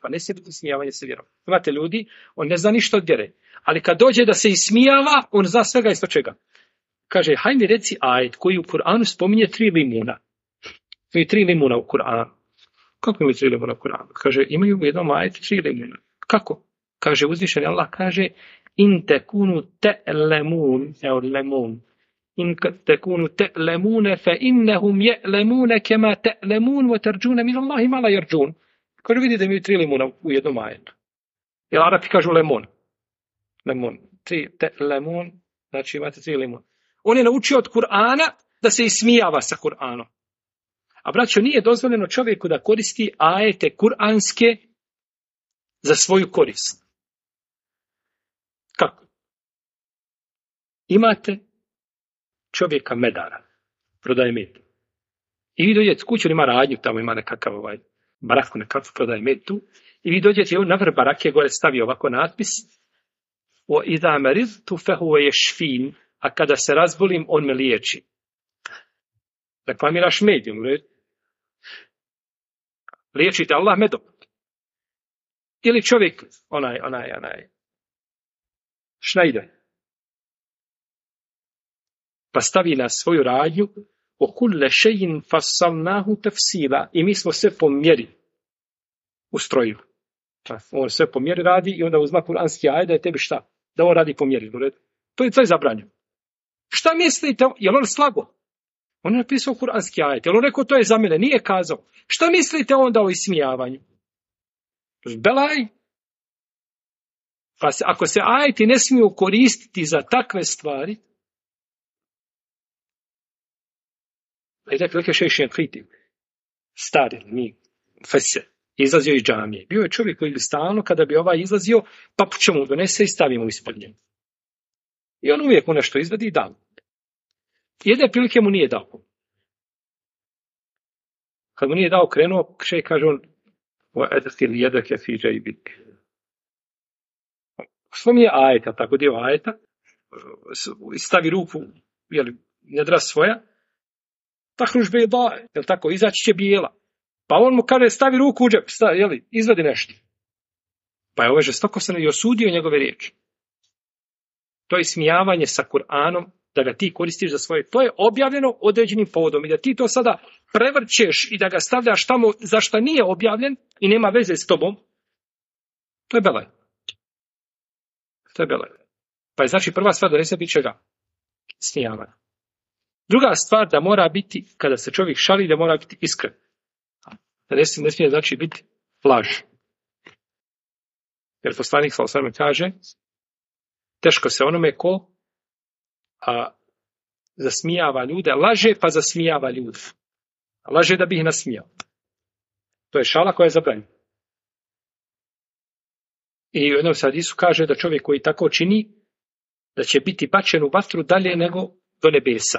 Pa ne smije biti ismijavanje sa vjerom. Imate ljudi, on ne zna ništa od vjere. Ali kad dođe da se ismijava, on zna svega isto čega. Kaže, hajde mi reci ajet koji u Kur'anu spominje 3 limuna. Imaju 3 limuna u Kur'anu. Kako imaju 3 limuna u Kur'anu? Kaže, imaju u jednom ajetu 3 limuna. Kako? Kaže, uzvišeni Allah kaže, in tekunu te'lemun, evo lemun, in tekunu te'lemune, fe innehum je'lemune kema te'lemun, wa tarđune min Allahi mala jarđun. Kaže, vidite da imaju 3 limuna u jednom ajetu. Jer Arapi kažu lemon. Lemon. 3 te'lemun, znači imate 3 limuna. On je naučio od Kur'ana da se ismijava sa Kur'anom. A braćo, nije dozvoljeno čovjeku da koristi ajete kur'anske za svoju korist. Kako? Imate čovjeka medara, prodaje med. I vi dođete kuću, ima radnju, tamo ima nekakav baraku, nekakav prodaje med tu. I vi dođete na vrh barake, gore stavi ovako natpis o idha maridtu fehuve yashfin, a kada se razbolim, on me liječi. Reklamiraš medijum, liječite Allah medom. Ili čovjek, onaj, Schneider, pa stavi na svoju radnju, o kulle šejin fasalnahu tafsila, i mi smo sve po mjeri ustrojili. On sve po mjeri radi i onda uzma kuranski ajet da je tebi šta? Da on radi po mjeri. To je zabranjeno. Šta mislite? Je li on slago? On je napisao kuranski ajet. Je li on rekao to je za mene? Nije kazao. Šta mislite onda o ismijavanju? Belaj. Pa ako se ajeti ne smiju koristiti za takve stvari, da prilike šešen kritik, stari, mi, fese, izlazio iz džamije. Bio je čovjek koji bi stalno, kada bi ovaj izlazio, papuče mu donese i stavimo ispod njega. I on uvijek mu nešto izvadi i da mu. Jedne prilike mu nije dao. Kad mu nije dao, krenuo, kaže on, spominje ajeta, tako dio ajeta, stavi ruku, nedra svoja, tahruž bejda, jel tako, izaći će bijela. Pa on mu kaže, stavi ruku u džep, izvadi nešto. Pa je ovaj žestoko se i osudio njegove riječi. To je ismijavanje sa Kur'anom, da ga ti koristiš za svoje. To je objavljeno određenim povodom i da ti to sada prevrćeš i da ga stavljaš tamo za šta nije objavljen i nema veze s tobom, to je belaj. To je belaj. Pa je znači prva stvar da ne se biti čega? Smijavanja. Druga stvar da mora biti, kada se čovjek šali, da mora biti iskren. Da ne smije znači biti laž. Jer poslanik sallallahu alejhi ve sellem kaže, teško se onome ko zasmijava ljude, laže pa zasmijava ljude. Laže da bi ih nasmijao. To je šala koja je zabranjena. I u jednom hadisu kaže da čovjek koji tako čini, da će biti bačen u vatru dalje nego do nebesa.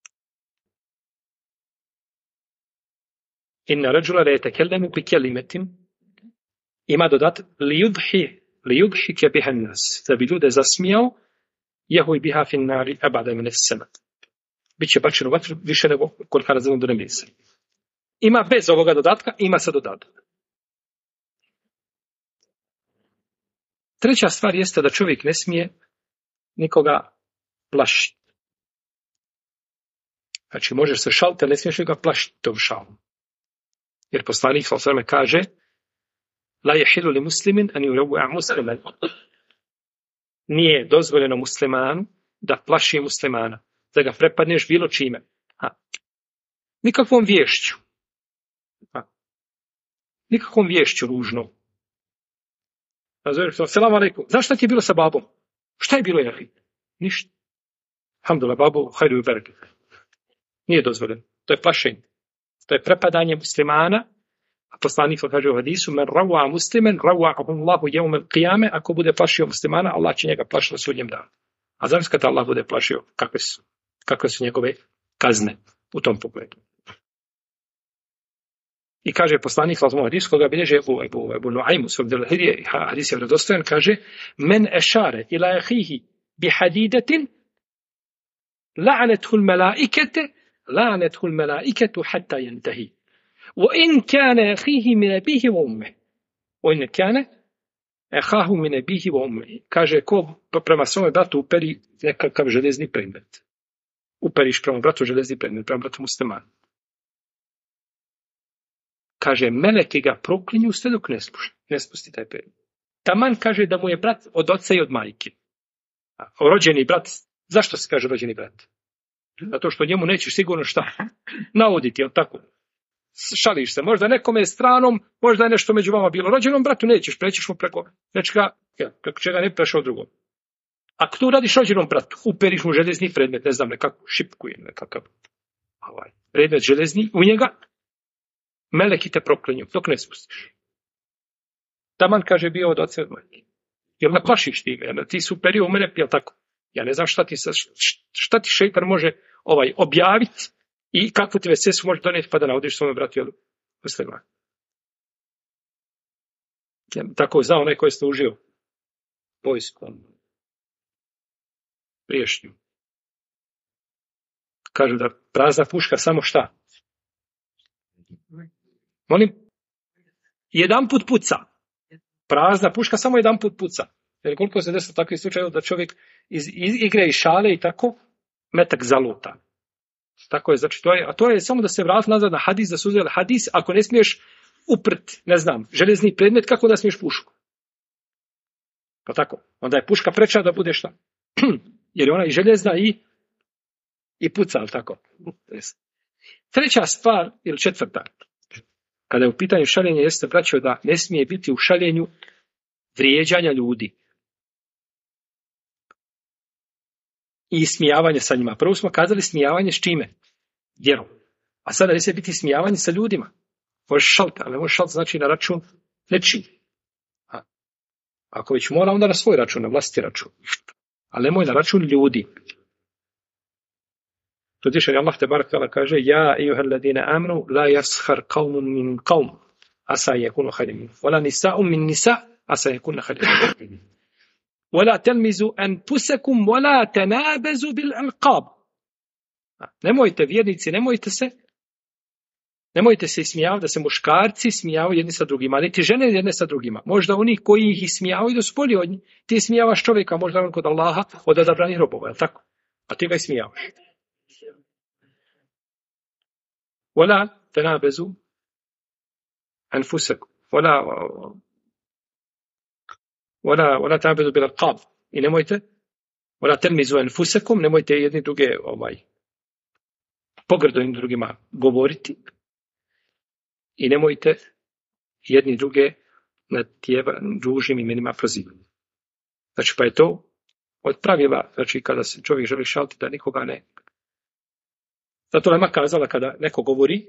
Inna rajula la yatakallemu bi kalimatin, ima dodat li yudhike biha nas, da bi ljude zasmijao, jehuj biha fin nari abada min as-sama. Biće bačen u vatru više nego koliko razinu do nebesa. Ima bez ovoga dodatka, ima sa dodatkom. Treća stvar jeste da čovjek ne smije nikoga plašiti. Znači, možeš se šaliti, ali ne smiješ ga plašiti tom šalom. Jer poslanik sallallahu alejhi ve sellem kaže: la yahilu li muslimin an yurawwa musliman. Nije dozvoljeno muslimanu da plaši muslimana, da ga prepadneš bilo čime. Nikakvom vješću. Nikakvom vješću ružnom. Selam alejkum. Znaš šta ti je bilo sa babom? Šta je bilo, jahi? Ništa. Alhamdulillah, babu, hajdu i berke. Nije dozvoljeno. To je plašenje. To je prepadanje muslimana. A poslanik kaže u hadisu: men rawa musliman rawahu Allahu yawm al-qiyame. Ako bude plašio muslimana, Allah će njega plašiti na sudnjem danu. A znam kada Allah bude plašio, kakve su njegove kazne u tom pogledu. I kaže poslanik sallallahu alejhi ve sellem, koga bilježi Ebu Nuaym svog delahirije, hadis je vjerodostojan, kaže: men ešare ila ahihi bi hadidatin la'anathu al-malaikatu hatta yantahi. Wa in kana akhihi min abihi wa ummihi. Ojne kjane, ehahu mine bihi vomi. Kaže, ko prema svome bratu uperi nekakav železni predmet. Uperiš prema bratu železni predmet, prema bratu muslimanu. Kaže, meleki ga proklinju sve dok ne spusti taj predmet. Taman kaže da mu je brat od oca i od majke. Rođeni brat, zašto se kaže rođeni brat? Zato što njemu nećeš sigurno šta navoditi, jel tako? Šališ se, možda nekome je stranom, možda je nešto među vama bilo. Rođenom bratu nećeš, prećeš mu preko nečega, preko čega ne prešao drugom. Ako tu radiš rođenom bratu, uperiš mu železni predmet, ne znam, nekakvu šipku ili nekakav predmet železni u njega, meleki te proklinju, dok ne spustiš. Taman kaže bio od oca od majke. Jel ne plašiš ti ga? Ti su uperio u mene, jel tako? Ja ne znam šta ti šeitan može objaviti i kakvu ti vesesu može donijeti pa da navodiš svome bratu, jel musliman. Tako zna onaj koji je služio vojsku priješnju. Kažu da prazna puška samo šta? Molim? Jedan put puca. Prazna puška samo jedan put puca. Jer koliko se desilo takvih slučajeva da čovjek iz igre i šale i tako metak zaluta. Tako je, znači to je samo da se vrati nazad na hadis, da su uzeli hadis, ako ne smiješ uprt, ne znam, železni predmet, kako da smiješ pušku? Pa tako, onda je puška preča da bude šta? Jer je ona i željezna i puca, ali tako. Treća stvar, ili četvrta, kada je u pitanju šaljenja, jeste, braćo, da ne smije biti u šaljenju vrijeđanja ljudi i smijavanje sa njima. Prvo smo kazali smijavanje s čime? Vjerom. A sada ne smije biti smijavanje sa ljudima. Možeš šaliti, ali ne možeš šaliti znači na račun nečiji. Ako već mora, onda na svoj račun, na vlastiti račun. Ali nemoj na račun ljudi. To je Allah te barak tala kaže: Ja ejuhel ladine amnu la yaskhar qawmun min qawm asa yakunu khayran minhum wala nisa'un min nisa' asa yakunu khayran minhum wala talmizu anfusakum wala tanabazu bil alqab. Nemojte vjernici, nemojte se ismijavati da se muškarci smijavaju jedni sa drugima, niti žene jedne sa drugima. Možda oni koji ih ismijavaju da su bolji od njih. Ti smijavaš čovjeka, možda on kod Allaha od odabranih robova, je tako? A ti ga ismijavaš. ولا تنابزوا أنفسكم ولا تنابزوا بالألقاب i nemojte ولا تلمزوا أنفسكم, nemojte jedni druge pogrdo jedni drugima govoriti i nemojte jedni druge na ružnim imenima prozivati. Znači pa je to od pravila, znači kada se čovjek želi šaliti da nikoga ne. Zato Lema kazala kada neko govori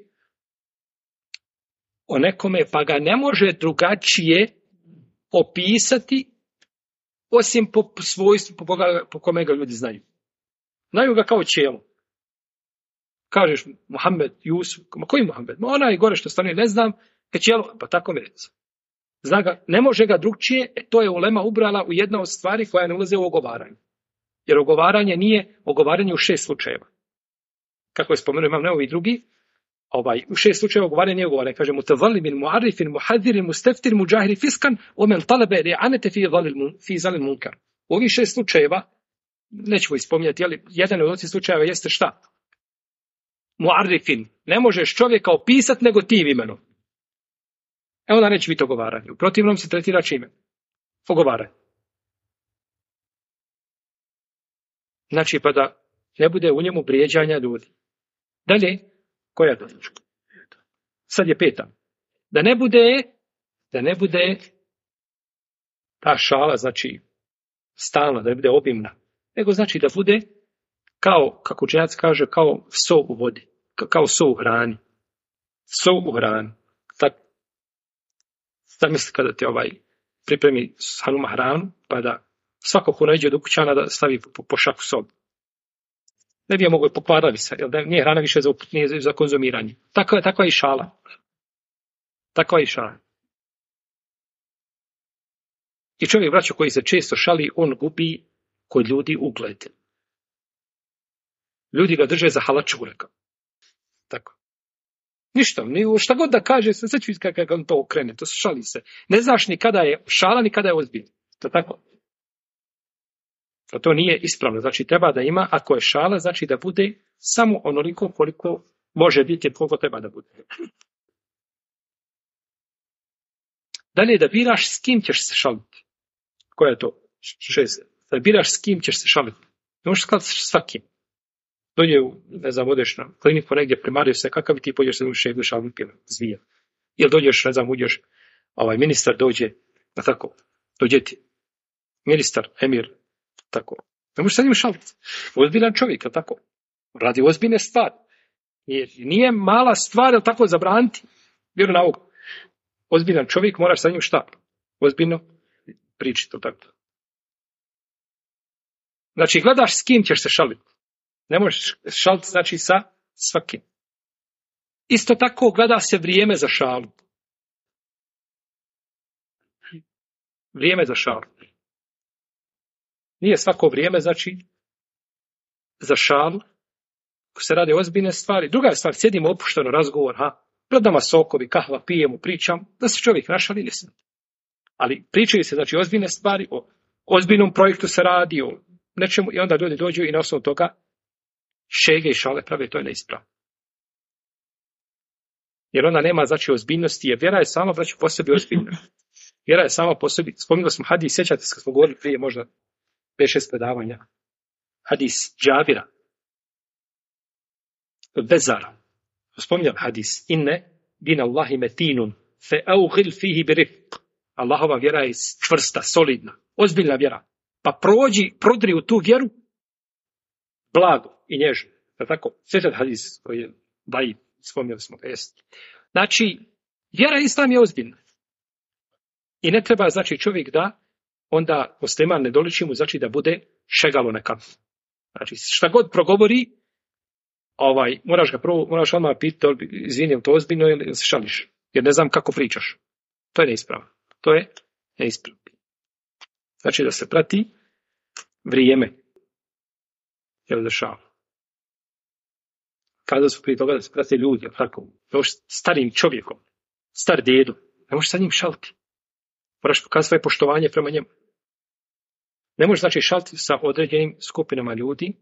o nekome pa ga ne može drugačije opisati osim po svojstvu po kome ga ljudi znaju. Znaju ga kao ćelo. Kažeš Muhammed, Jusuf, koji Muhammed? Onaj gore što stane ne znam, ćelo, pa tako mi reći. Zna ga, ne može ga drugčije, to je Ulema ubrala u jedna od stvari koja ne ulaze u ogovaranje. Jer ogovaranje nije ogovaranje u 6 slučajeva. Kako je spomenuo imam neovi drugi, u 6 slučajeva ogovaranje nije ogovaranje. Kaže, mutavalimin, muarifin, muhadirin, musteftir, muđahiri, fiskan, omen talabe, ri'anete fi zalil munkar. U ovih 6 slučajeva, nećemo ispominjati, ali jedan od ovih slučajeva jeste šta? Muarifin. Ne možeš čovjeka opisati nego tim imenom. Onda neće biti ogovaranje. U protivnom se tretira čime? Ogovaranje. Znači, pa da ne bude u njemu vrijeđanja ljudi. Dalje, koja točka? Sad je 5. Da ne bude ta šala, znači, stalna, da ne bude obimna. Nego znači da bude kao, kako učenjac kaže, kao so u vodi. Kao so u hrani. So u hrani. Tako. Zamisli kada te pripremi hanuma hranu, pa da svako ko nađe do kućana da stavi po šaku sobu. Ne bi je mogo pokvarati se, jer nije hrana više nije za konzumiranje. Takva je i šala. Takva je i šala. I čovjek, braćo, koji se često šali, on gubi kod ljudi ugled. Ljudi ga drže za halačureka. Tako. Ništa, šta god da kaže, sve ću kako on to okrene, to šali se. Ne znaš ni kada je šala, ni kada je ozbiljno. To tako? To nije ispravno. Znači, treba da ima, ako je šala, znači da bude samo onoliko koliko može biti, koliko treba da bude. Dalje, da biraš s kim ćeš se šaliti. Koja je to? 6. Da biraš s kim ćeš se šaliti. Ne možeš skladati s svakim. Dođe, ne znam, odeš na kliniku negdje, primario se, kakav ti pođeš se uviše, ideš šaliti, zvija. Ili dođeš, ne znam, uđeš, ministar dođe, tako, dođe ti, ministar, emir, tako. Ne možeš sa njim šaliti. Ozbiljan čovjek, tako. Radi ozbiljne stvari. Nije mala stvar, ali tako zabraniti. Vjeru na ovu. Ozbiljan čovjek, moraš sa njim šta? Ozbiljno pričati, tako. Znači, gledaš s kim ćeš se šaliti. Ne možeš šaliti, znači, sa svakim. Isto tako gleda se vrijeme za šalu. Vrijeme za šalu. Nije svako vrijeme, znači, za šalu. Ako se radi ozbiljne stvari. Druga je stvar, sjedimo opušteno razgovor, pred nama sokovi, kahva, pijemo, pričam, da se čovjek našali, nisam. Ali pričaju se, znači, ozbiljne stvari, o ozbiljnom projektu se radi, o nečemu, i onda ljudi dođu i na osnovu toga šege i šale prave, to je neispravno. Jer onda nema, znači, ozbiljnosti, jer vjera je sama, znači, po sebi ozbiljna. Vjera je sama po sebi, spominjali smo hadis, sjećate se kad smo govorili prije možda 5-6 predavanja, hadis Džabira, Bezara, spominjam hadis, inne din Allahi metinun, fe aughil fihi birifq. Allahova vjera je čvrsta, solidna, ozbiljna vjera. Pa prodri u tu vjeru blago i nježno. Tako, sjećate hadis koji je daji, spominjali smo ga, jest. Znači, vjera islam je ozbiljna. I ne treba, znači, čovjek da onda musliman ne doliči mu, znači, da bude šegalo nekako. Znači, šta god progovori, moraš odmah pitati, izvini, je to ozbiljno ili se šališ? Jer ne znam kako pričaš. To je neispravno. To je neispravno. Znači, da se prati vrijeme. Jel dešava. Kada su prije toga da se prati ljudi, tako, još starim čovjekom, star dedu, ne možeš sa njim šaliti. Moraš pokazati svoje poštovanje prema njemu. Ne možeš, znači, šaliti sa određenim skupinama ljudi.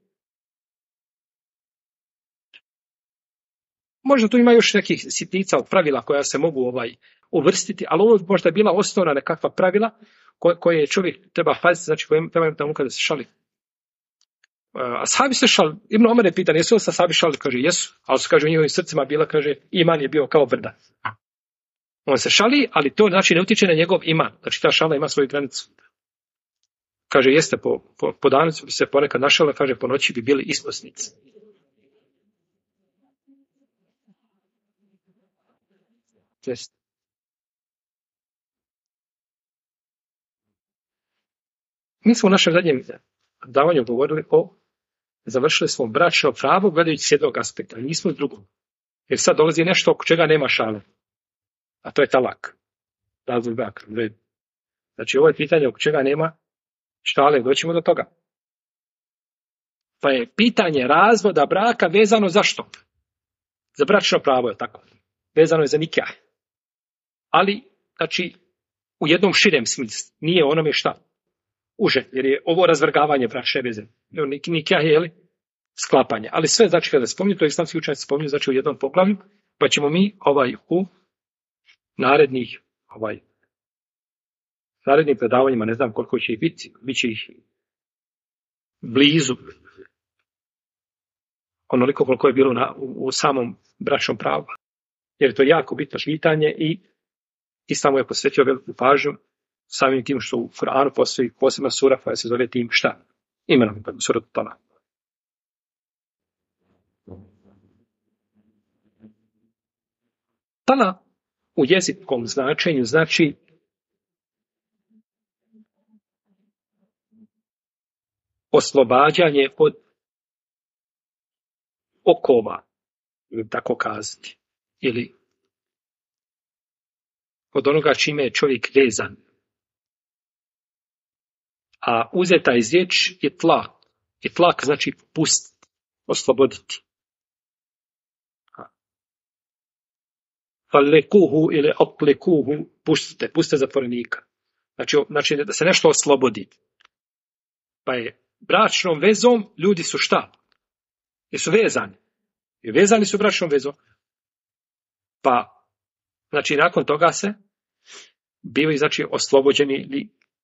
Možda tu ima još nekih sitnica od pravila koja se mogu uvrstiti, ali ovo možda je bila osnovna nekakva pravila koje čovjek treba paziti, znači koje treba tamo kada se šali. Ashabi se šali, Ibn Omer je pitan, jesu li se ashabi šali? Kaže, jesu, ali su, kaže, u njihovim srcima bila, kaže, iman je bio kao brda. On se šali, ali to, znači, ne utiče na njegov iman. Znači, ta šala ima svoju granicu. Kaže, jeste, po danu bi se ponekad našala, kaže, po noći bi bili isposnici. Jeste. Mi smo u našem zadnjem davanju govorili završili smo bračno pravo gledajući s jednog aspekta, nismo s drugog. Jer sad dolazi nešto oko čega nema šale. A to je talak. Razvoj braka. Znači, ovo je pitanje oko čega nema šale, doćemo do toga. Pa je pitanje razvoda braka vezano za što? Za bračno pravo, je tako? Vezano je za nikah. Ali, znači, u jednom širem smislu. Nije onome šta? Uže, jer je ovo razvrgavanje bračne veze. Nikah je, jeli? Sklapanje. Ali sve, znači, kada spominju, to islamski učenjaci spominju, znači, u jednom poglavlju, pa ćemo mi u narednim predavanjima, ne znam koliko će ih biti, bit će ih blizu onoliko koliko je bilo u samom bračnom pravu. Jer je to jako bitno pitanje i Islam je posvetio veliku pažnju samim tim što u Kur'anu postoji posebna sura koja se zove tim šta? Imenom, sura Talak. Tala u jezičkom značenju znači oslobađanje od okova, tako kazati, ili od onoga čime je čovjek vezan. A uzeta iz riječ je tlak. I tlak znači pustiti, osloboditi. Falekuhu ili oplekuhu, puste zatvorenika. Znači da se nešto oslobodi. Pa je bračnom vezom ljudi su šta? Jesu vezani. I vezani su bračnom vezom. Pa, znači nakon toga se bivaju, znači, oslobođeni ili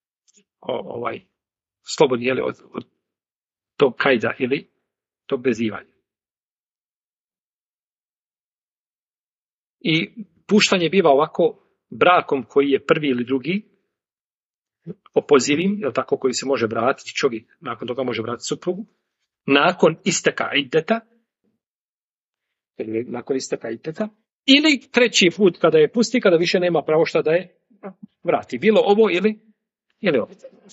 slobodni, jeli, od tog kajda ili tog vezivanja. I puštanje biva ovako brakom koji je prvi ili drugi, opozivim, je tako, koji se može vratiti, čovjek nakon toga može vratiti suprugu, nakon isteka iddeta, ili treći put kada je pusti, kada više nema pravo šta da je vrati. Bilo ovo ili ovo.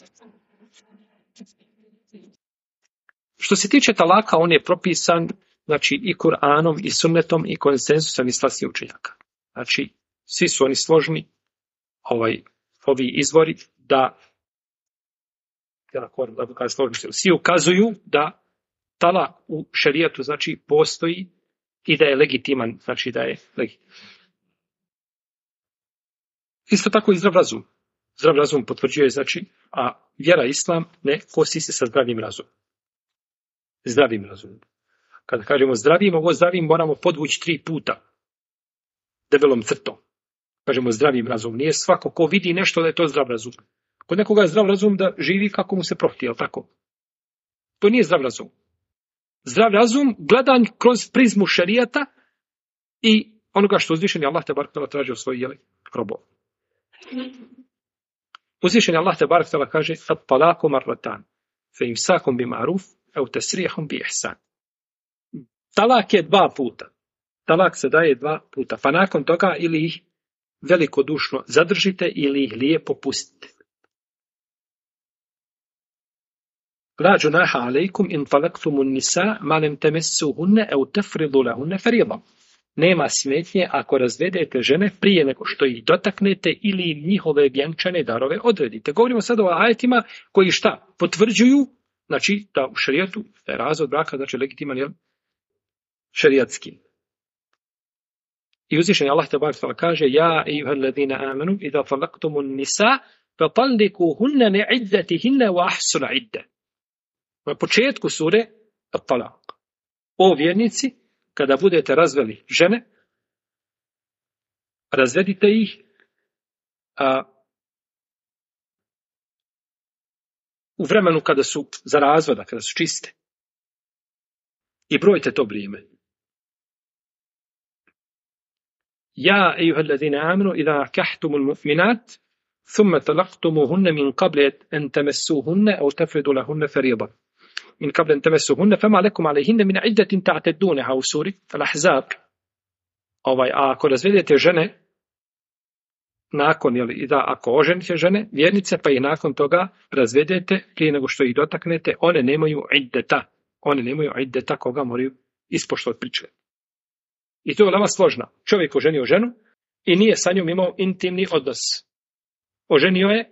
Što se tiče talaka, on je propisan, znači, i Kur'anom, i sunnetom, i konsenzusom islamskih učenjaka. Znači, svi su oni složni, ovi izvori, da svi ukazuju da talak u šerijatu, znači, postoji i da je legitiman, znači da je legitiman. Isto tako i zdrav razum. Zdrav razum potvrđuje, znači, a vjera islam ne kosi se sa zdravim razumom. Zdravim razumom. Kada kažemo zdravim, ovo zdravim moramo podvući 3 puta. Debelom crtom. Kažemo zdravim razumom. Nije svako ko vidi nešto da je to zdrav razum. Kod nekoga je zdrav razum da živi kako mu se prohti, jel tako? To nije zdrav razum. Zdrav razum gledan kroz prizmu šerijata i onoga što uzvišeni Allah te barak traži u svojih robov. Uzvišeni Allah te barak kaže at-talaku marratan fa imsakum bi ma'ruf aw tasrihum bi ihsan. Talak je 2 puta. Talak se daje 2 puta. Pa nakon toga ili ih velikodušno zadržite ili ih lijepo pustite. La junaha alejkum in talaqtumun nisa ma lam tamassuhunna aw tafridu lahunna fariida. Nema smetnje ako razvedete žene prije nego što ih dotaknete ili im njihove vjenčane darove odredite. Govorimo sad o ajetima koji šta? Potvrđuju, znači, da u šerijatu je razvod braka, znači legitiman je šerijatski. I uzvišeni Allah te barek kaže: Ja ejuhalladina amanu idha talaqtumun nisa fatallikuhunna li'iddatihinna wa ahsul idda. Na početku sure At-Talaq. O vjernici, kada budete razveli žene, razvedite ih u vremenu kada su za razvoda, kada su čiste. I brojite to vrijeme. Ja ejuhalladina amanu idha nakahtumul mu'minat thumma talaqtumuhunna min qabli an tamassuhunna aw tafridu lahunna fariida. من قبل أن تمسوهن فما لكم عليهن من عدة تعتدونها u suri Al-Ahzab. Ako razvedete žene nakon, ako oženite žene, vjernice, pa i nakon toga razvedete prije nego što ih dotaknete, one nemaju iddeta koga moraju ispoštovati priču. I to je veoma složno. Čovjek oženio ženu i nije sa njom imao intimni odnos. Oženio je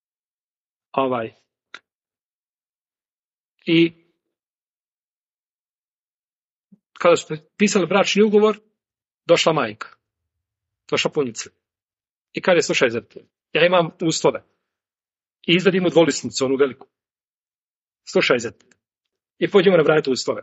i kada su pisali bračni ugovor, došla majka, došla punjica. I kaže: slušaj, ja imam uslove. I izvadim mu dvolisnicu, onu veliku. Slušaj, i pođemo nabrajati uslove.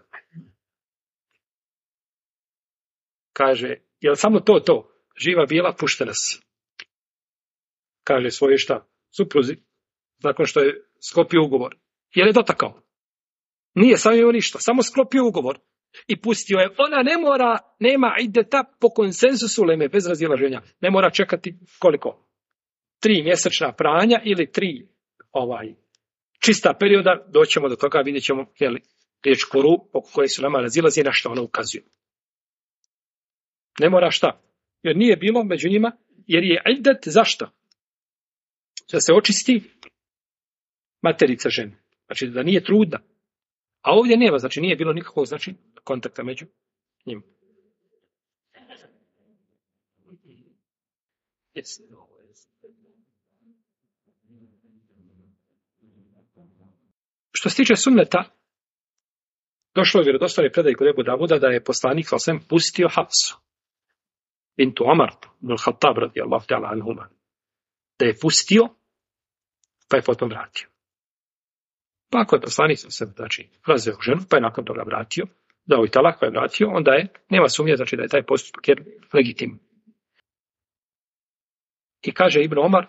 Kaže: jel samo to? Živa bila, puštena si. Kaže svoje šta? Supruzi, nakon što je sklopio ugovor. Jel je dotakao? Nije sam imao ništa, samo sklopio ugovor i pustio je. Ona nema iddeta po konsenzusu uleme, bez razilaženja. Ne mora čekati koliko? 3 mjesečna pranja ili 3 čista perioda. Doćemo do toga, vidjet ćemo riječ kuru oko koje su nama razilazi na što ona ukazuje. Ne mora šta? Jer nije bilo među njima, jer je iddet zašto? Da se očisti materica žene. Znači da nije trudna. A ovdje nema, znači nije bilo nikakvog, znači, kontakta među njima. Yes. Što se tiče sunneta, došlo je vjerodostojni predaj kod Ebu Davuda da je poslanik sallallahu pustio Hafsu. bintu Omar, ibn Khattab radijallahu ta'ala anhuma, da je pustio, pa je potom vratio. Pa ako je poslanik se razveo ženu, pa je nakon toga vratio, dao i talak, pa je vratio, onda je, nema sumnje, znači da je taj postupak jer legitim. I kaže Ibn Omar,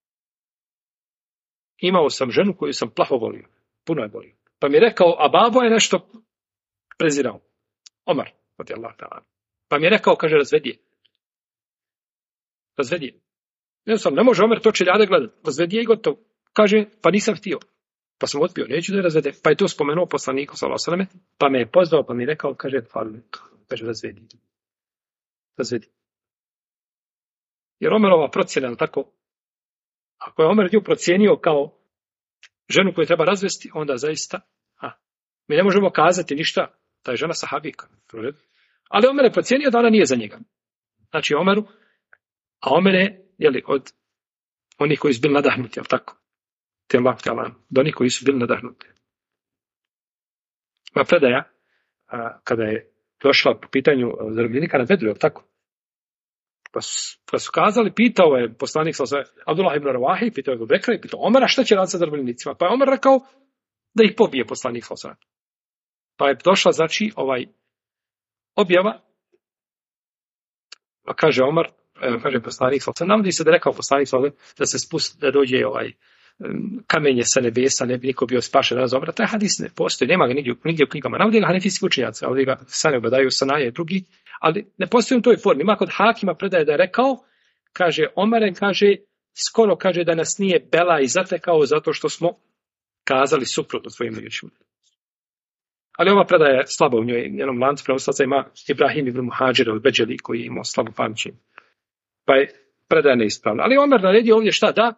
imao sam ženu koju sam plaho volio, puno je volio. Pa mi je rekao, a babo je nešto prezirao. Omar, radijallahu ta'ala. Pa mi je rekao, kaže, razvedi je. Ne može Omer to čeljade gledati. Razvedi je i gotovo. Kaže, pa nisam htio. Pa sam odbio, neću da je razvede. Pa je to spomenuo poslaniku, sallallahu alejhi ve selleme, pa me je pozvao, pa mi je rekao, kaže, razvedi. Jer Omerova procjena, je tako? Ako je Omer nju procijenio kao ženu koju treba razvesti, onda zaista, mi ne možemo kazati ništa, ta je žena sahabika. Ali Omer je procijenio da ona nije za njega. Znači Omer je, od onih koji su bili nadahnuti, jel tako? Do onih koji su bili nadahnuti. Ma predaja, kada je došla po pitanju zarobljenika na Bedru, jel tako? Pa su kazali, pitao je poslanik Abdullah ibn Ravahi, pitao je Ebu Bekra i pitao Omera šta će raditi sa zarobljenicima. Pa je Omer rekao da ih pobije poslanik sallallahu. Pa je došla, znači, objava, pa kaže Omar, kaže poslanik sallallahu, navodi se da je rekao poslanik sallallahu da se spusti, da dođe kamenje sa nebesa, ne bi niko bio spašen od Omara. Taj hadis ne postoji, nema ga nigdje u knjigama. Navodi ga hanefijski učenjaci, ovdje ga Sane obadaju, Sanaje i drugi, ali ne postoji u toj formi. Ima kod Hakima predaje da je rekao, kaže Omare, kaže, skoro kaže da nas nije bela i zatekao zato što smo kazali suprotno svojim riječima. Ali ova predaja je slaba u njoj, njenom lancu prenoslaca ima Ibrahim ibn Muhađir od Beđeli koji je imao slabu pamćenje. Pa je predaja neispravna. Ali Omer naredio ovdje šta da?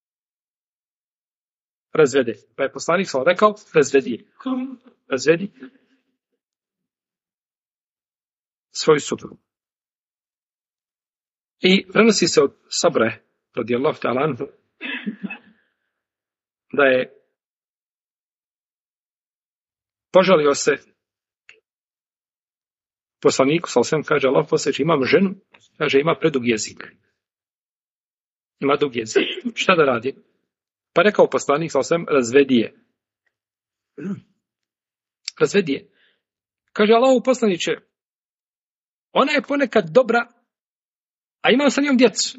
Razvede. Pa je poslanik sam rekao, razvedi svoju suprugu. I prenosi se od Sabre, radijallahu ta'ala anhu, da je požalio se poslaniku, kaže Allah posjeći, imam ženu, kaže ima predug jezik. Ima dug jezik. Šta da radi? Pa rekao poslanik, razvedi je. Kaže Allahu poslaniče, ona je ponekad dobra, a imam sa njom djecu.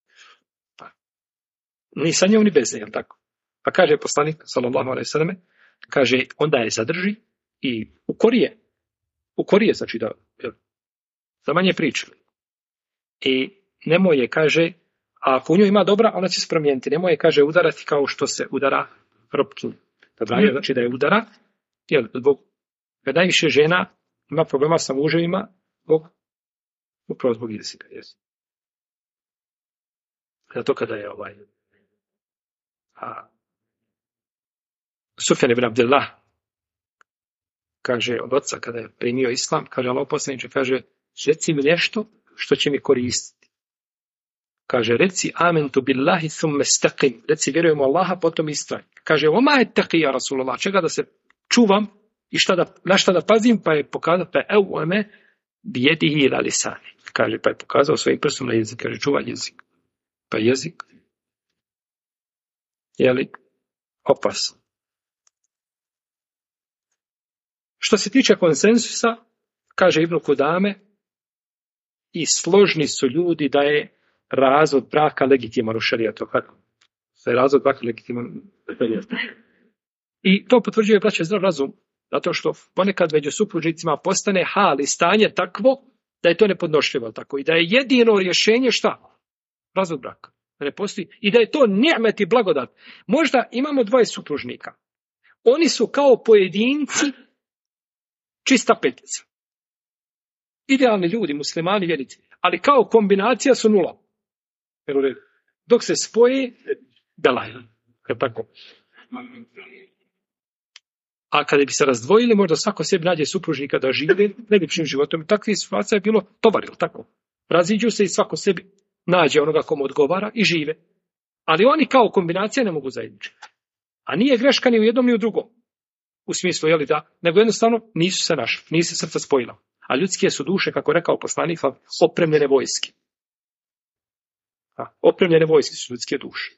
Ni sa njom ni bez nje, jel tako? Pa kaže poslanik, sallallahu alejhi ve selleme, kaže, onda je zadrži i ukorije, znači da za manje priče. I nemoj je, kaže, a ako u njoj ima dobra, ona će se promijeniti. Nemoj je, kaže, udarati kao što se udara ropkinju. Znači da je udara, jer kad najviše žena ima problema sa muževima, upravo zbog jezika. Zato kada je Sufjan ibn Abdullah kaže od oca kada je primio islam, kaže Allah poslaniče, kaže, reci mi nešto što će mi koristiti. Kaže, reci amentu billahi thumme staqim. Reci, vjerujemo Allaha, potom istraj. Kaže, oma je taqija Rasulullah, čega da se čuvam i na šta da pazim, pa je pokazao, pa je evome bijedihi ila lisani. Kaže, pa je pokazao svojim prstom na jezik. Kaže, čuvaj jezik. Pa jezik je li opasan. Što se tiče konsensusa, kaže Ibn Kudame, i složni su ljudi da je razvod braka legitiman u šerijatu. Da je razvod braka legitiman u šerijatu. I to potvrđuje, braće, zdrav razum, zato što ponekad među supružnicima postane hal i stanje takvo da je to nepodnošljivo, tako, i da je jedino rješenje šta? Razvod braka. Da ne postoji. I da je to ni'met i blagodat. Možda imamo dvoje supružnika. Oni su kao pojedinci čista petica. Idealni ljudi, muslimani, vjernici. Ali kao kombinacija su nula. Dok se spoje, belaj. Tako. A kada bi se razdvojili, možda svako sebi nađe supružnika da žive najljepšim životom. Takva situacija je bilo tovar, tako. Raziđu se i svako sebi nađe onoga komu odgovara i žive. Ali oni kao kombinacija ne mogu zajedničiti. A nije greška ni u jednom ni u drugom. U smislu, da, nego jednostavno nisu se našli, nisu se srca spojila. A ljudske su duše, kako rekao poslanik, opremljene vojske. Opremljene vojske su ljudske duše.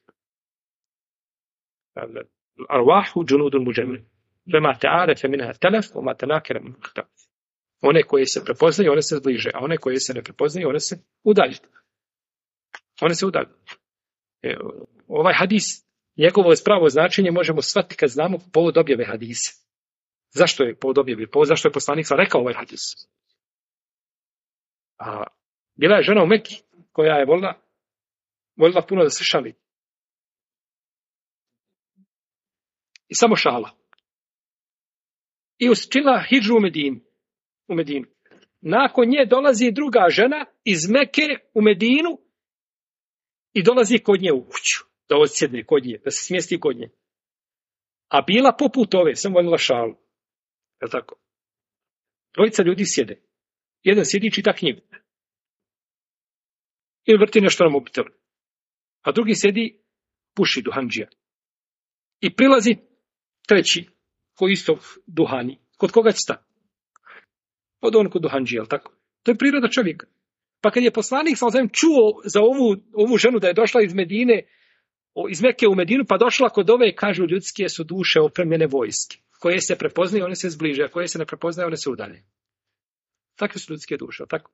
Arwahu džunudun muđemri. Vema ta'arefe minha telef, oma tenakere min htab. One koje se prepoznaju, one se zbliže, a one koje se ne prepoznaju, one se udalje. One se udalje. Ovaj hadis, njegovo spravo značenje možemo shvatiti kad znamo povod objave hadisa. Zašto je povod objave? Zašto je poslanik rekao ovaj hadis? A bila je žena u Meki koja je volila puno da se šali. I samo šala. I učinila hidžu u Medinu. Nakon nje dolazi druga žena iz Meke u Medinu i dolazi kod nje u kuću. Da odsjedne kod nje, da se smjesti kod nje. A bila poput ove, sam voljela šalu. Je li tako? Trojica ljudi sjede. Jedan sjedi i čita knjigu. Ili vrti nešto na mobitelu. A drugi sjedi, puši duhandžija. I prilazi treći, koji isto duhani. Kod koga će stati? Kod duhandžija, je li tako? To je priroda čovjeka. Pa kad je poslanik čuo za ovu ženu da je došla iz Medine, iz Meke u Medinu, pa došla kod ove, kažu, ljudske su duše opremljene vojske. Koje se prepoznaju, one se zbliže, a koje se ne prepoznaju, one se udalje. Takve su ljudske duše, tako?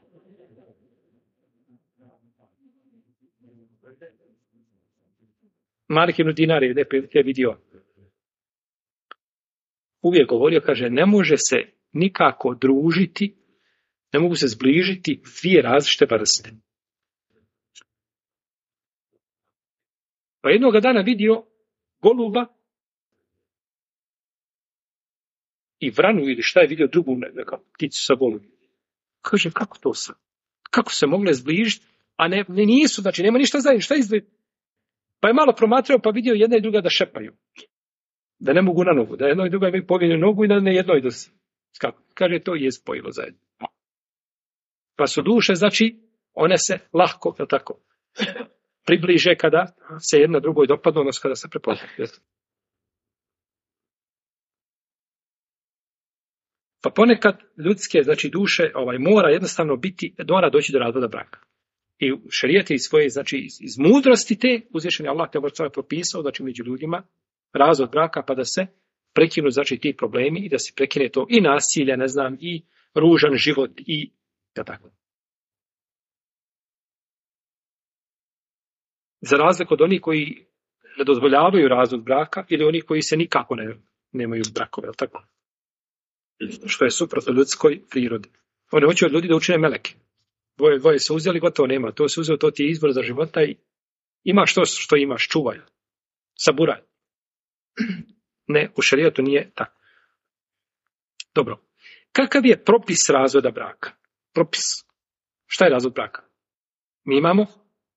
Malik ibn Dinar je vidio. Uvijek govorio, kaže, ne može se nikako družiti, ne mogu se zbližiti dvije različite vrste. Pa jednoga dana vidio goluba i vranu ili šta je vidio drugu neka pticu sa golubom. Kaže, kako to sad? Kako se mogle zbližiti? A ne nisu, znači nema ništa zajedno, šta izgleda? Pa je malo promatrao pa vidio jedna i druga da šepaju. Da ne mogu na nogu, da jedno i druga imaju povijenju nogu i da ne jednoj da se skaku. Kaže, to je spojilo zajedno. Pa su duše, znači, one se lahko, je tako, približe kada se jedna drugoj dopadne, odnosno kada se prepoznaju. Pa ponekad ljudske, znači duše, mora jednostavno mora doći do razvoda braka. I šerijat je iz svoje, znači iz mudrosti te, uzvišeni Allah te propisao, znači među ljudima, razvod braka, pa da se prekinu, znači ti problemi i da se prekine to i nasilje, ne znam, i ružan život i tako. Za razliku od onih koji ne dozvoljavaju razvod braka ili onih koji se nikako nemaju brakove, ali tako? Što je suprotno ljudskoj prirodi. Oni hoće od ljudi da učine meleke. Dvoje se uzeli, gotovo nema. To se uzeo, to ti je izbor za života i imaš to što imaš, čuvaj. Saburaj. Ne, u šerijatu nije tako. Dobro. Kakav je propis razvoda braka? Propis. Šta je razvod braka? Mi imamo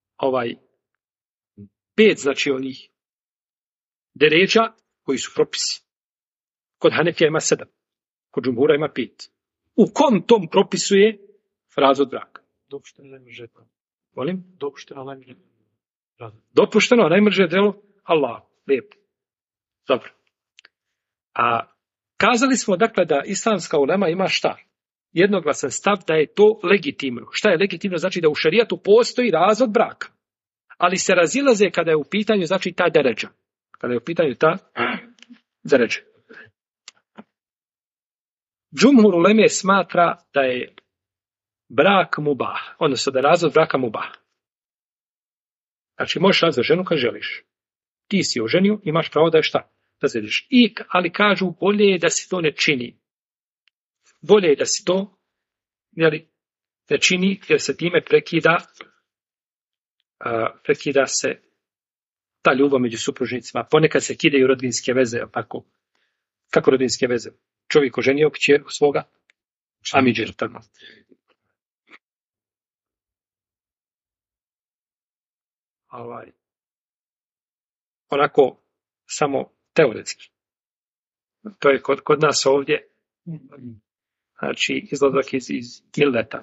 5, znači onih deređa koji su propisi. Kod Hanefija ima 7. Kod džumhura ima 5. U kom tom propisu je razvod braka? Dopušteno najmrže. Molim? Dopušteno najmrže. Dopušteno najmrže delo Allah. Lijepo. Dobro. A kazali smo dakle da islamska ulema ima šta? Jednoglasan stav da je to legitimno. Šta je legitimno? Znači da u šerijatu postoji razvod braka. Ali se razilaze kada je u pitanju, znači ta deređa. Kada je u pitanju ta deređa. Džumhur uleme smatra da je brak mubah, odnosno da je razvod braka mubah. Znači možeš razvod ženu kad želiš. Ti si oženio, imaš pravo da je šta? Da zediš. Ali kažu bolje je da se to ne čini. Bolje je da se to ne čini jer se time prekida se ta ljubav među supružnicima. Ponekad se kidaju rodbinske veze, tako. Kako rodbinske veze? Čovjek oženio kćer svoga amidžer, tako. Onako samo teoretski. To je kod nas ovdje, znači izlazak iz milleta.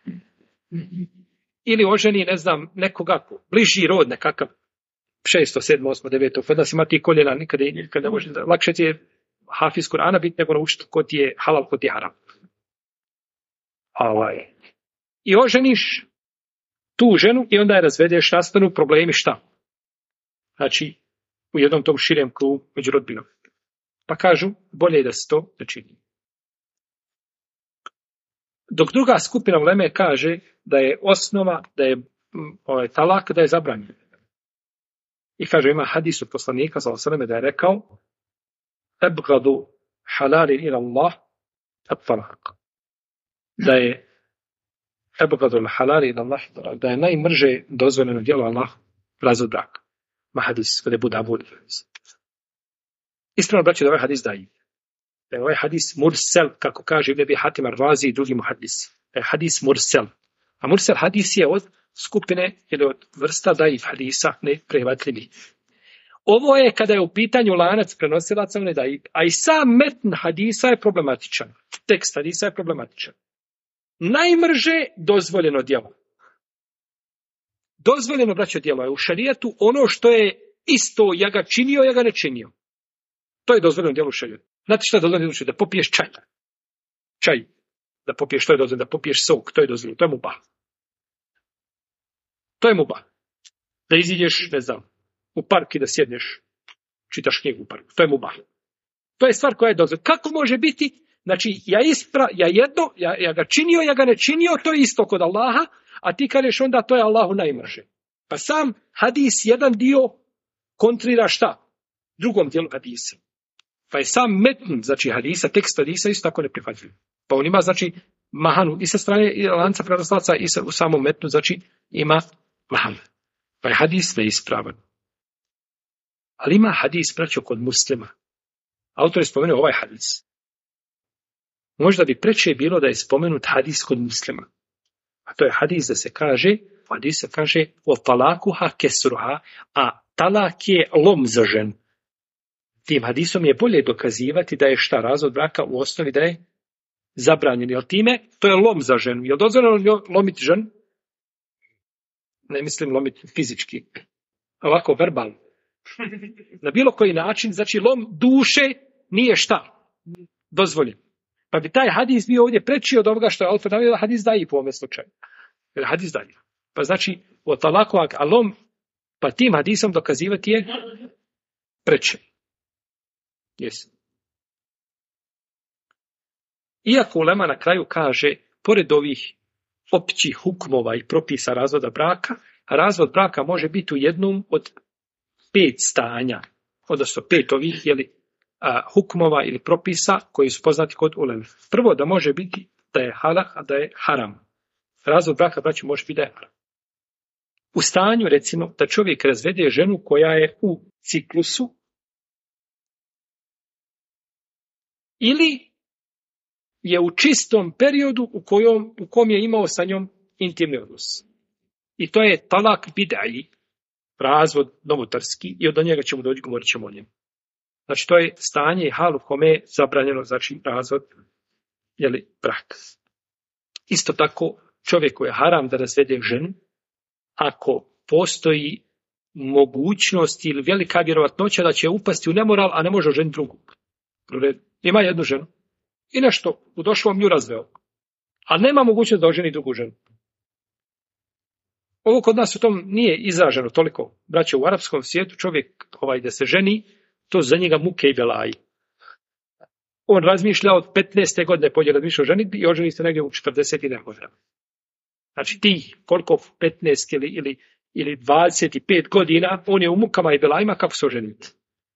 Ili oženi, ne znam, nekoga bliži rod nekakav 6, 7, 8, 9, kod nas ima ti koljena, nikada ne može, lakše ti je hafiz Kur'ana biti nego naučiti ko ti je halal, ko ti je haram. i oženiš tu ženu i onda je razvedeš, nastanu problemi šta? Znači, u jednom tom širem krugu među rodbinom. Pa kažu, bolje je da se to ne čini. Dok druga skupina uleme kaže da je osnova, da je talak, da je zabranjen. I kaže, ima hadis od poslanika sallallahu alejhi ve sellem da je rekao: "Abghadu halalin ila Allah at-talaq." Da je abghadu halal ila Allah, da je najmrže dozvoljeno djelo Allah razvod braka. Ma hadis kod Abu Davud. Ispravno, braćo, da ovaj hadis daje. Da je ovaj hadis mursel, kako kaže Ibn Abi Hatim ar-Razi i drugi muhaddisi. Da je hadis mursel. A mursel hadis je od skupine ili od vrsta daif hadisa neprihvatljivi. Ovo je kada je u pitanju lanac prenosilaca, a i sam metn hadisa je problematičan. Tekst hadisa je problematičan. Najmrže dozvoljeno djelo. Dozvoljeno, braćo, djelo je u šarijetu ono što je isto, ja ga činio, ja ga ne činio. To je dozvoljeno djelo u šarijetu. Znate što je dozvoljeno djelo u šarijetu? Da popiješ čaj. Čaj. Da popiješ, to je dozvoljeno. Da popiješ sok, to je dozvoljeno. To je mubah. To je mubah. Da iziđeš, ne znam, u park i da sjedneš, čitaš knjigu u parku. To je mubah. To je stvar koja je dozvoljena. Kako može biti? Znači, ja ga činio, ja ga ne činio, to je isto kod Allaha, a ti kažeš onda to je Allahu najmrže. Pa sam hadis jedan dio kontrira šta? Drugom dijelu hadisa. Pa je sam metn, znači hadisa, tekst hadisa isto tako neprihvatljiv. Pa on ima, znači, mahanu i sa strane lanca prenosilaca i u samom metnu, znači, ima mahanu. Pa je hadis neispravan. Ali ima hadis, braćo, kod muslima. Autor je spomenuo ovaj hadis. Možda bi preče bilo da je spomenut hadis kod muslima. A to je hadis da se kaže, hadis se kaže o talakuha kesruha, a talak je lom za ženu. Tim hadisom je bolje dokazivati da je šta razvod braka u osnovi da je zabranjen. Jer time to je lom za ženu. Jel dozvoljeno lomiti ženu? Ne mislim lomiti fizički. Ovako verbalno. Na bilo koji način, znači lom duše nije šta? Dozvoljen. Pa bi taj hadis bio ovdje preči od ovoga što je autor naveo, hadis daji po ovome slučaju. Jer hadis daji. Pa znači, o talaku alom, pa tim hadisom dokazivati je preče. Yes. Iako ulema na kraju kaže, pored ovih općih hukmova i propisa razvoda braka, razvod braka može biti u jednom od 5 stanja, odnosno 5 ovih, hukmova ili propisa koji su poznati kod uleme. Prvo, da može biti da je halal, a da je haram. Razvod braka, braćo, može biti da je haram. U stanju, recimo, da čovjek razvede ženu koja je u ciklusu ili je u čistom periodu u kom je imao sa njom intimni odnos. I to je talak bid'i, razvod novotarski, i od njega ćemo doći, govorit ćemo o njemu. Znači, to je stanje i hal u kome je zabranjeno, znači, razvod, brak. Isto tako, čovjeku je haram da razvede ženu, ako postoji mogućnost ili velika vjerovatnoća da će upasti u nemoral, a ne može oženiti drugu. Ima jednu ženu i nešto, u došlom nju razveo, ali nema mogućnost da oženi drugu ženu. Ovo kod nas u tom nije izraženo toliko. Braćo, u arapskom svijetu čovjek da se ženi, to za njega muke i belaji. On razmišlja od 15. godine pođe razmišlja o ženitbi i oženi se negdje u 40 godina. Znači ti koliko 15 ili 25 godina, on je u mukama i belajima kako se oženiti.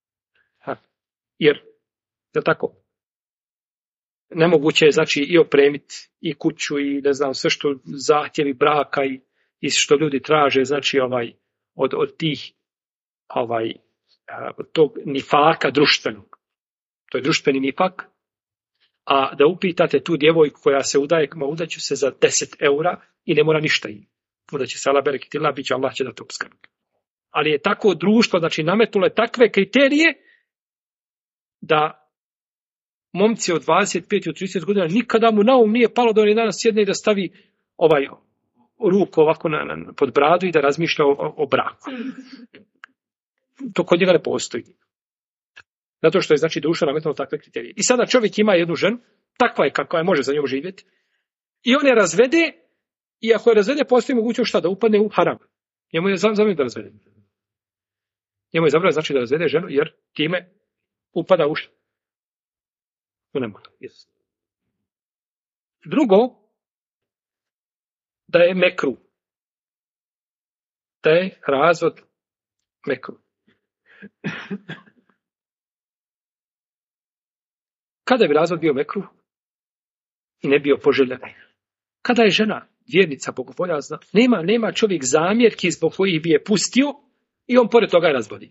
Jer, je tako, nemoguće je, znači, i opremiti i kuću i ne znam sve što zahtjevi braka i što ljudi traže, znači od tih od tog nifaka društvenog. To je društveni nifak. A da upitate tu djevojku koja se udaje, udaću se za 10 eura i ne mora ništa im. Udaće se Allah bereketila, bit će Allah će da to obskrbi. Ali je tako društvo, znači nametnule takve kriterije da momci od 25 i od 30 godina nikada mu na um nije palo da on danas sjedne i da stavi ruku ovako pod bradu i da razmišlja o braku. To kod njega ne postoji. Zato što je, znači, društvo nametnulo takve kriterije. I sada čovjek ima jednu ženu, takva je kakva je, može za njom živjeti, I on je razvede, i ako je razvede, postoji mogućnost šta? Da upadne u haram. Njemu je zabranjeno da razvede. Njemu je zabranjeno znači da razvede ženu, jer time upada u šta? U nemoj. Yes. Drugo, da je mekru. Da je razvod mekru. Kada bi razvod bio mekru i ne bio poželjan? Kada je žena vjernica, bogobojazna, nema čovjek zamjerki zbog kojih bi je pustio i on pored toga je razvodi.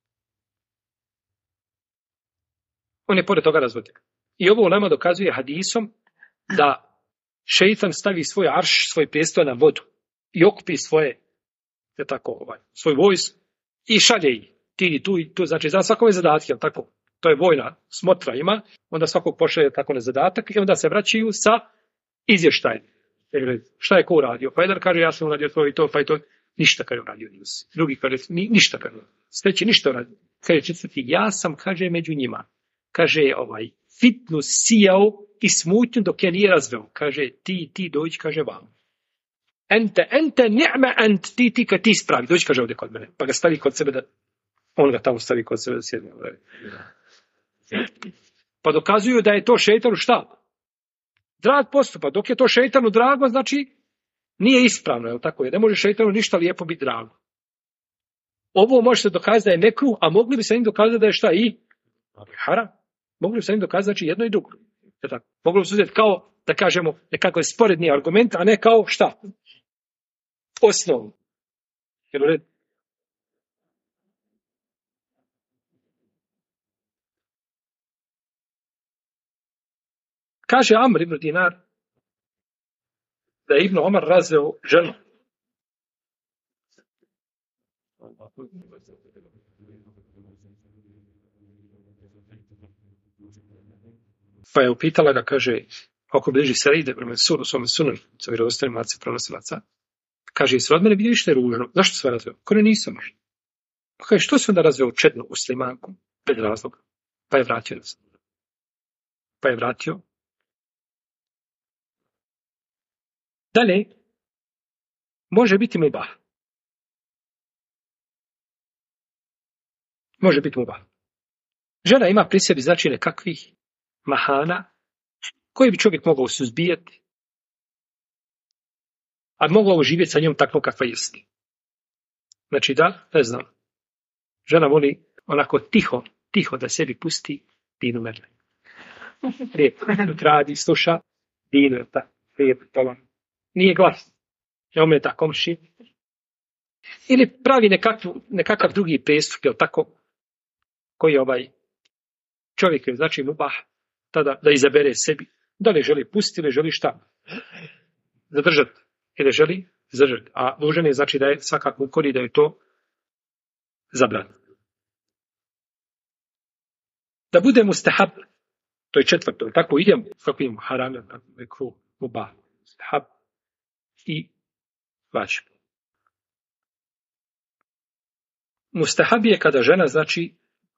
On je pored toga razvodio. I ovo ulema dokazuje hadisom da šeitan stavi svoj arš, svoj prijestol na vodu i okupi svoje, svoj vojsk i šalje ih. Ti tu, znači za svakome zadatke, tako? To je vojna smotra ima, onda svakog pošalje tako na zadatak i onda se vraćaju sa izvještajem. Šta je ko uradio? Pa jedan kaže ja sam uradio to i to, pa i to. Ništa kaže uradio nisi. Drugi kaže ništa kaže. Steći ništa uradio. Kaže četvrti, ja sam, kaže, među njima. Kaže fitnu sijao i smutnju dok je nije razveo. Kaže ti dođi, kaže vam. Ente ni'me ti kad ti spravi. Dođi, kaže ovdje kod mene. Pa ga stavi kod sebe da on ga tamo stavi kod sebe da sjedne. Pa dokazuju da je to šejtanu šta? Drag postupak. Dok je to šejtanu drago, znači nije ispravno, je tako? Jer ne može šejtanu ništa lijepo biti drago. Ovo može se dokazati da je mekruh, a mogli bi se im dokazati da je šta i haram. Mogli bi se im dokazati znači jedno i drugo. Je tako? Mogli bi se uzeti kao, da kažemo, nekako je sporedni argument, a ne kao šta? Osnovno. Jel u redu? Kaže Amr ibn Dinar da je Ibn Omar razveo ženu. Pa je upitala ga, kaže, ako bliži Saride, prema suru, svome sunu, sa vjerodostojnim maci pronosilaca, kaže, jesi od mene vidio što je ružno? Zašto se razveo? Kone nisam. Pa kaže, što se onda razveo čednu muslimanku? Bez razloga. Pa je vratio nas. Dalje, može biti mubah. Može biti mubah. Žena ima pri sebi znači nekakvih mahana koje bi čovjek mogao suzbijati, a mogao živjeti sa njom takvom kakva jeste. Znači da, ne znam, žena voli onako tiho da sebi pusti Dinu Merle. Lijepo, radi, sluša, Dinu je ta, lijepo, to nije glas, ne ometa komši. Ili pravi nekakav drugi prestup, jel tako, koji čovjek je, znači mubah, tada da izabere sebi, da li želi pustiti ili želi šta? Zadržati. Ili želi zadržati. A dužan je znači da je svakako ukori da je to zabranjeno. Da bude mustahab, to je četvrto, tako idemo, kako idemo, haram, tako mubah, mustahab i vađib. Mustahab je kada žena, znači,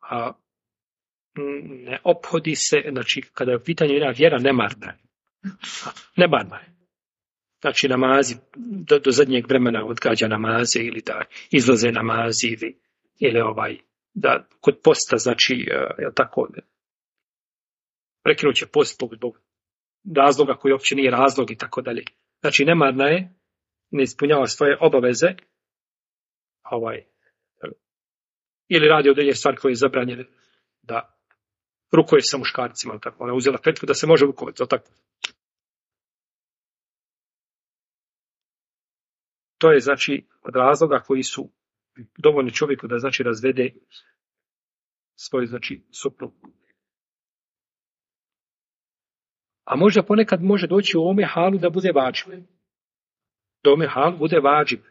ne ophodi se, znači, kada je u pitanju jedna vjera, nemarna je. Znači, namazi, do zadnjeg vremena odgađa namaze, ili da izlaze namazi, ili da kod posta, znači, je tako, prekinuće post zbog razloga koji uopće nije razlog i tako dalje. Znači, nemarna je, ne ispunjava svoje obaveze, ili radi određene stvari koje je zabranjene, da rukuje sa muškarcima, tako. Ona je uzela fetvu da se može rukovati, tako. To je, znači, od razloga koji su dovoljni čovjeku da, znači, razvede svoj, znači, suprugu. A možda ponekad može doći u ovome halu da bude vađib. Da u ovome halu bude vađib.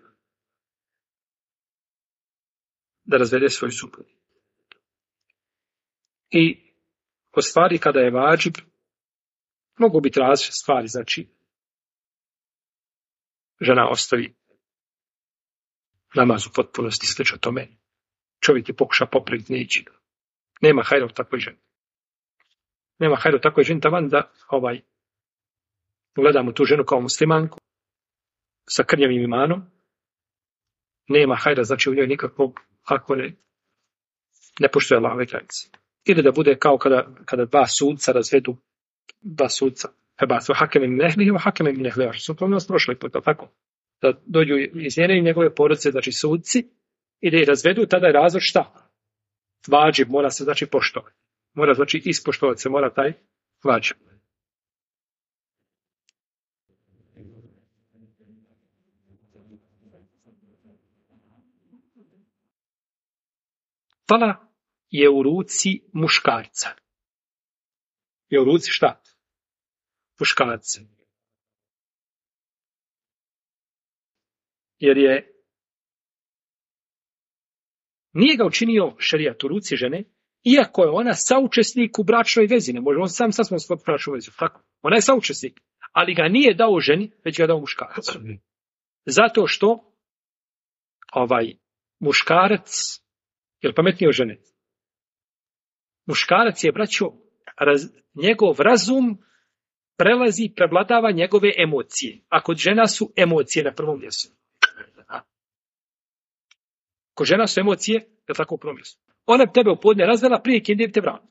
Da razvede svoj suprug. I o stvari kada je vađib, mogu biti različite stvari, znači, žena ostavi namaz u potpunosti, slično tome. Čovjek je pokuša popraviti, neće. Nema hajra u takvoj ženi. Nema hajra u takvoj ženi, taman da gledamo tu ženu kao muslimanku sa krnjavim imanom, nema hajra, znači u njoj nikakvog ako ne poštuje Allahove granice. Ili da bude kao kada dva sudca razvedu, dva sudca, hebacu hakem im nehlihi, hakem im nehlihi, što smo pomnili prošli put, tako? Da dođu iz njene i njegove porodice, znači sudci, i da ih razvedu, tada je razlog šta? Vađib mora se znači poštovati. Mora znači ispoštovati se, mora taj vađib. Tala je u ruci muškarca. Je u ruci šta? Muškarca. Jer nije ga učinio šerijat u ruci žene, iako je ona saučesnik u bračnoj vezi. Ne može on sam sasvim svoj bračnoj vezi. Tako. Ona je saučesnik. Ali ga nije dao ženi, već ga dao muškarac. Zato što muškarac je pametniji od žene. Muškarac je, braćo, njegov razum prevladava njegove emocije. A kod žena su emocije na prvom mjestu. Kod žena su emocije, je tako u prvom mjestu. Ona bi tebe u podne razvela prije kinde bi te vratila.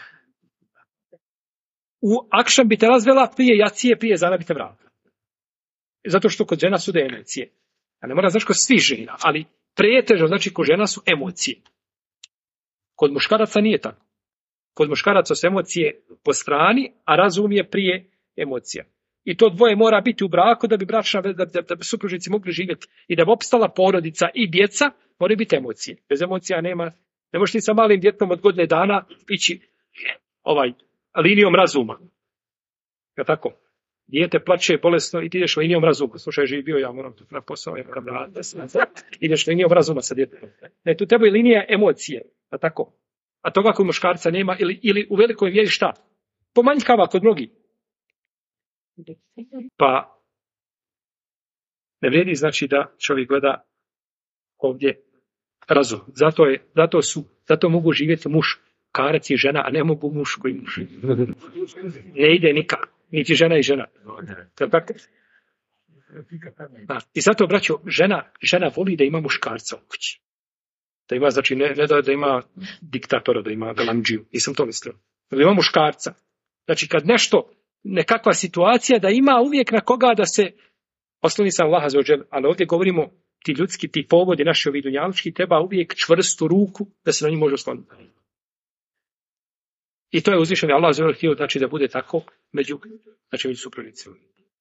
U akšam bi te razvela prije jacije, prije zana bi te vratila. Zato što kod žena su da emocije. A ne mora znači kod svih žena, ali pretežno znači kod žena su emocije. Kod muškaraca nije tako. Kod muškaraca su emocije po strani, a razum je prije emocija. I to dvoje mora biti u braku da bi da bi supružnici mogli živjeti i da bi opstala porodica i djeca, moraju biti emocije. Bez emocija nema. Ne možeš ti sa malim djetom od godine dana ići linijom razuma. Je tako? Dijete plače bolesno i ti ideš linijom razuma. Slušaj, živio, ja moram tu na posao, ja moram raditi. Ideš linijom razuma sa djetetom. Ne, tu treba je linija emocije. Je tako? A toga kod muškarca nema ili u velikoj mjeri šta? Pomanjkava kod mnogih. Pa ne vrijedi znači da čovjek gleda ovdje razum. Zato mogu živjeti muškarac i žena, a ne mogu muško i muž. Ne ide nikako. Niti žena i žena. I zato, braćo, žena voli da ima muškarca u kući. Da ima, znači, ne da ima diktatora, da ima galamdžiju. Nisam to mislio. Da ima muškarca. Znači, kad nešto, nekakva situacija, da ima uvijek na koga da se osloni sa Allaha azza, ali ovdje govorimo ti ljudski, ti povodi naši ovi dunjalučki, treba uvijek čvrstu ruku da se na njih može osloniti. I to je uzvišen Allah azza htio, znači da bude tako među supružnicima.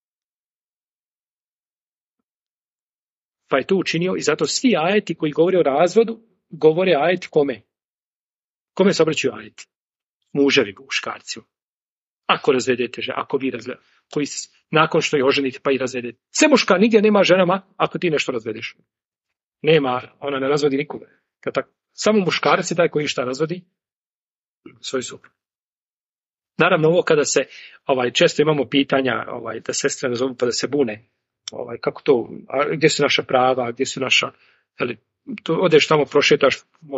Pa je to učinio i zato svi ajeti koji govore o razvodu, govore ajeti kome? Kome se obraćaju ajeti? Muževi, muškarcima. Ako razvedete žene, ako vi razvedete, koji nakon što je oženite pa i razvedete. Sve muška, nigdje nema ženama ako ti nešto razvedeš. Nema, ona ne razvodi nikoga. Samo muškarac je taj koji šta razvodi? Svoj suprug. Naravno, ovo kada se, često imamo pitanja, da sestre nazovu pa da se bune. Kako to, gdje su naša prava, gdje su naša, odeš tamo, prošetaš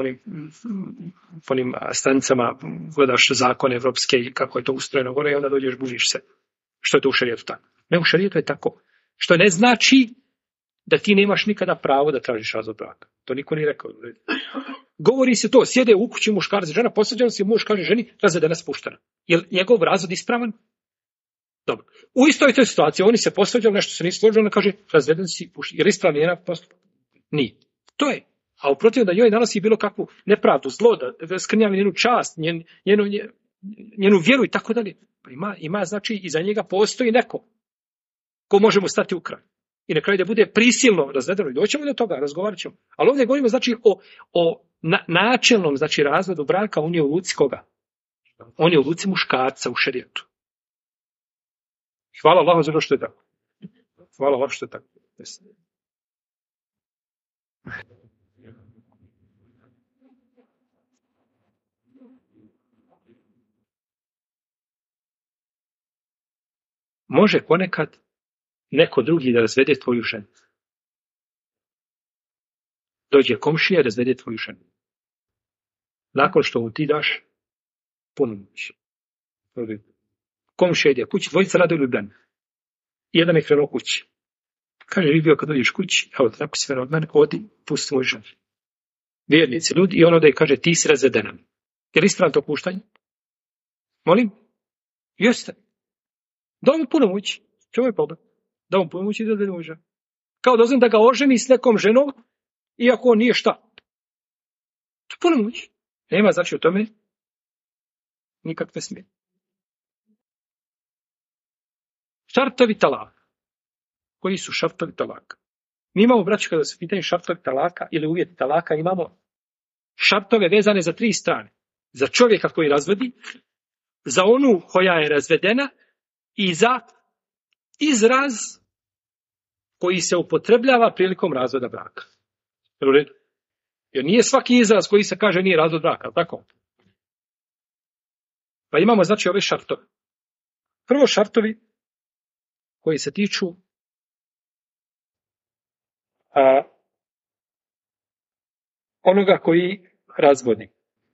onim stranicama, gledaš zakone evropske i kako je to ustrojeno gore i onda dođeš, buniš se. Što je to u šerijetu tako? Ne, u šerijetu je tako. Što ne znači da ti nemaš nikada pravo da tražiš razvod braka. To niko nije rekao. Govori se to, sjede u kući muškarac i žena, posvađana se, muž kaže ženi, razvedena spuštena. Je li njegov razvod ispravan? Dobro. U istoj toj situaciji, oni se posvađali, nešto se nisu složili, ona kaže, razveden si, jer ispravan njena postupak. Nije. To je. A uprotiv da njoj nanosi bilo kakvu nepravdu, zlo, da skrnjavi njenu čast, njenu vjeru i tako dalje. Pa ima, znači, iza njega postoji neko ko može mu stati u kraj. I na kraju da bude prisilno razvedeno. I doćemo do toga, razgovarat ćemo. Ali ovdje govorimo, znači, o načelnom, znači, razvodu braka, on je u ruci koga? On je u ruci muškarca u šerijetu. Hvala Allahu za što je tako. Hvala Allahu što je tako. Može ponekad neko drugi da razvede tvoju ženu. Dođe komšija i razvede tvoju ženu. Nakon što mu ti daš punomoć. Komšija ide kući, dvojica rade u Ljubljani. I jedan je krenuo kući. Kaže, bio kad dođeš kući, evo, tako si od mene, odi, pusti moju ženu. Vjernici, ljudi, i ono da je kaže, ti si razvedena. Je li ispravno to puštanje? Molim? Jeste. Da mu puno mući. Čemu je problem? Da mu puno mući da razvede moju ženu. Kao dozvolim da ga oženi s nekom ženom, iako on nije šta. To puno mući. Nema znači u tome nikakve smije. Šartovi talaka. Koji su šartovi talaka? Mi imamo, braću, kada se pitaju šartovi talaka ili uvjeti talaka, imamo šartove vezane za 3 strane. Za čovjeka koji razvodi, za onu koja je razvedena i za izraz koji se upotrebljava prilikom razvoda braka. Jer nije svaki izraz koji se kaže nije razvod braka, tako? Pa imamo znači ove šartove. Prvo šartovi koji se tiču onoga koji razvodi.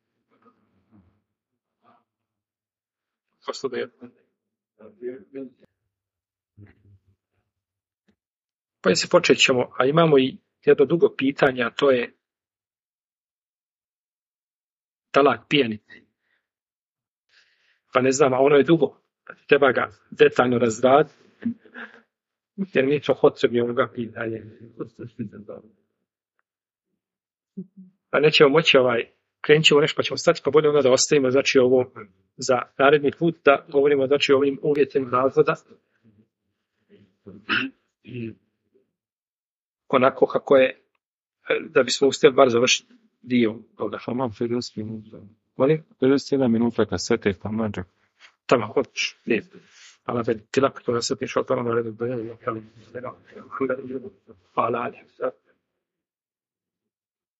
Pa se počet ćemo, a imamo i jedno dugo pitanje, a to je talak pijanici. Pa ne znam, a ono je dugo. Treba ga detaljno razraditi. Jer mi ćemo hoćemo ovoga pitanja. Pa nećemo moći krenut ćemo nešto pa ćemo stati, pa bolje onda da ostavimo znači ovo za naredni put da govorimo znači o ovim uvjetima razvoda. Onako kako je, da bismo uspjeli bar završiti dio toga. Tamam, 50 minuta. Molim? 51 minuta kad sve te tamam. Tamam, hoćeš. Lijepo. Alla per ti la cosa che ho parlato di